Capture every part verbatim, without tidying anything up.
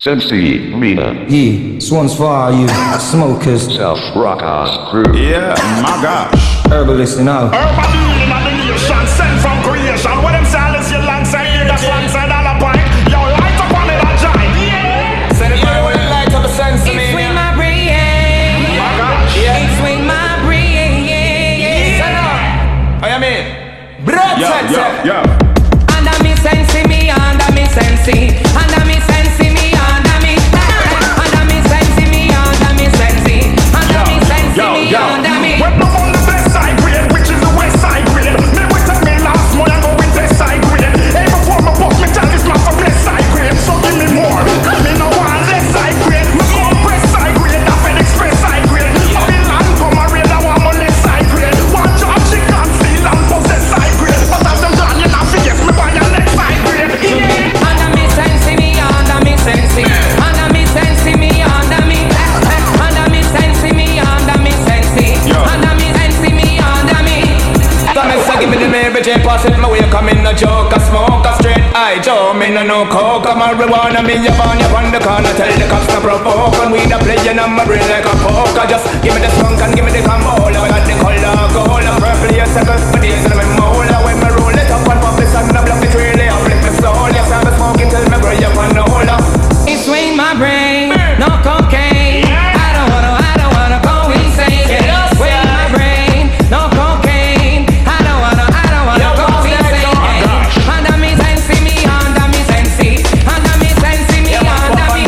Sensi, Mina. Yeah, this one's for all you smokers. Self Rockers crew. Yeah, my gosh. Herbalists and all. Urban healing of the nation, sent from creation. What them silence your land say, hear the slang say dollar pint. Yo, light up on it, a giant. Yeah. Send it my way, light up a sense to me. It's with my brain. My gosh. Yeah. It's with my brain. Send up. Oh, you mean? Bread Yo, set, yo, set. yo. Under me sensi, me under me sensi. Under me sensi, me under me. Under me sensi, me under me sensi. Under me sensi, yo, me yo. under me. When I'm on the best side grade, which is the west side grade. Me wait up me last month and go with best side grade. Hey, before me pop me tell this man for best side grade. So give me more. Me no want less side grade. Me come press side grade, that fed express side grade. Babylon come a raid, I want my left side grade. Watch out, she can't steal and possess side grade. But as them done, you not forget me buy your next side grade. Yeah. Under me sensi, me under me sensi. Under me sensi, me under me. Under me sensi, me under me sensi. Under me sensi, me under me. Come and say, give me the Mary Jane, pass it my way, come in a joke, a smoke, a straight eye, Joe, me no no coke, a marijuana, me ya on ya on the corner, tell the cops to provoke, and we da playing on my brain like a poker, just give me the skunk and give me the camola, I got the color, gold, and purple, yes, I got for days, and I'm mola, when me roll it up and pop it, and I block it really, I flip my soul, yes, I'm smoking till me brain up and hold up. It's in my brain, no cocaine. I don't wanna, I don't wanna go insane. It's in my brain, no cocaine. I don't wanna, I don't wanna go insane. Under me sensi, me under me sensi. Under me sensi, me under me.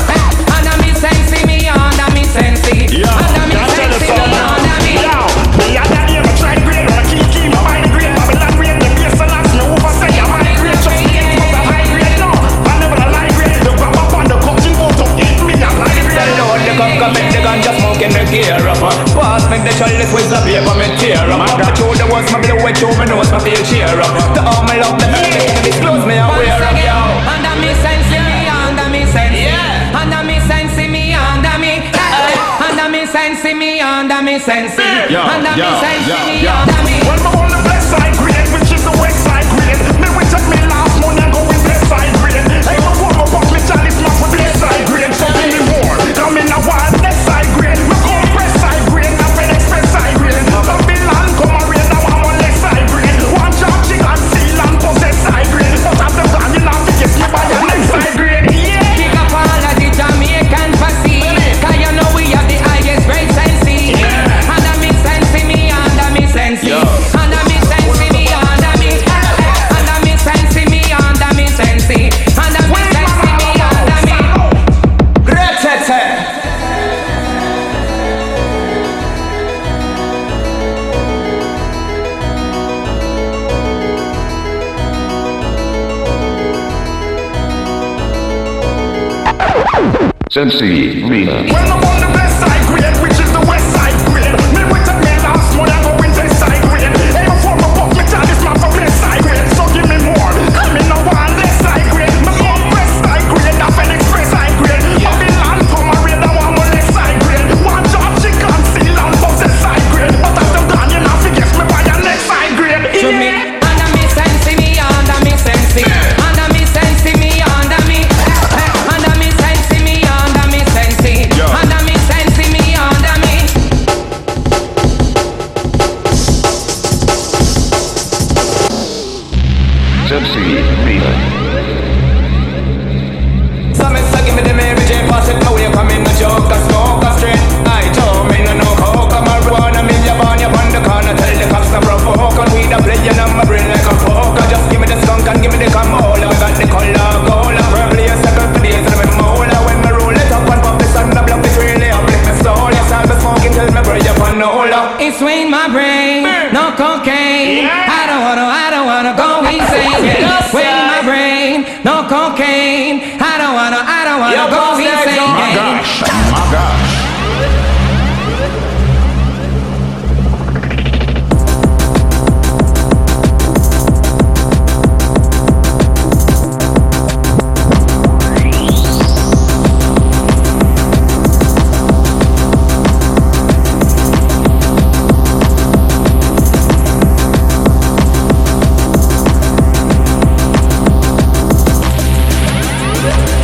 Under me sensi, me under me sensi. Under me sensi, me under me. Yo, me a daddy, I'm a tried grade, I'm a key key, my mind grade, Babylon grade, the base and last, me over say I'm high grade, just get was a high grade, no, I never a lie grade, the grab up on the coaching boat, don't eat me a high grade. Tell Lord the cock up, make the ganja smoking the gear up. Pass make the chalice with the paper, me tear up. My through the words, my blow it through my nose, my feel cheer up. The arm I love the earth, this clothes me I wear up, yo. Under me sensi, me under me sensi. Under me sensi, me under me. Under me sensi, me under me sensi. Yo, Under me yo, sensi, yo, me yo. under me. When I'm on the best side grade, which is the west side grade, me wait up me last month and go with best side grade. Hey, before me pop me chalice, man for best side grade, so give me more. Come in a wild best side grade, me come press side grade, not fed express side grade. Babylon come a raid, now I'm on left side grade. Watch out, she can steal and possess side grade. But after that, you not forget me buy your next side grade. Yeah. Pick up all of the Jamaican fussy. Cause you know we have the highest grade sensi. Under me sensi, me under me sensi. Under me sensi, me under me. Under me sensi, me under me sensi. Under me sensi, me under me. Great set, set. Sensi, Mina. When I'm on the best side grade, which is the west side grade, me wait up me last month and go with best side grade. Hey, before me pop me chalice, man for best side grade, so give me more. Come in a one left side grade, me come press side grade, that fed express side grade. Babylon come a raid, I want my left side grade. Watch out, she can't steal and possess side grade. But as them done, you not forget me buy your next side grade. To me, under me sensi, me under me sensi. Under me sensi, me under me. Under me sensi, me under me sensi. Under me sensi, me under me. Sensi, Mina. Some is give me the Mary Jane, pass it my way, come in a joke, a smoke, a straight eye, Joe, me no no coke, a marijuana, me ya on ya on the corner, tell the cops to provoke, and we da playing on my brain like a poker, just give me the skunk and give me the camola, I got the color, gold, and purple, yes, I got for days, and I'm mola, when me roll it up and pop this and I block it really, I flip my soul, yes, I'm smoking till me brain up on the holder. It's in my brain, no cocaine. I don't wanna, I don't wanna go insane. It's in my brain, no cocaine. I don't wanna, I don't wanna Yo, go boss, there, insane. Joe. My gosh, my gosh. Yeah.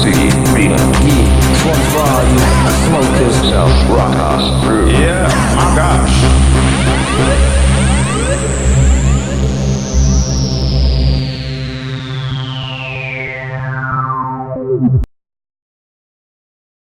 Sexy Mina. Yeah, this one's for all you smokers. South Rockhouse Crew. Yeah, my gosh.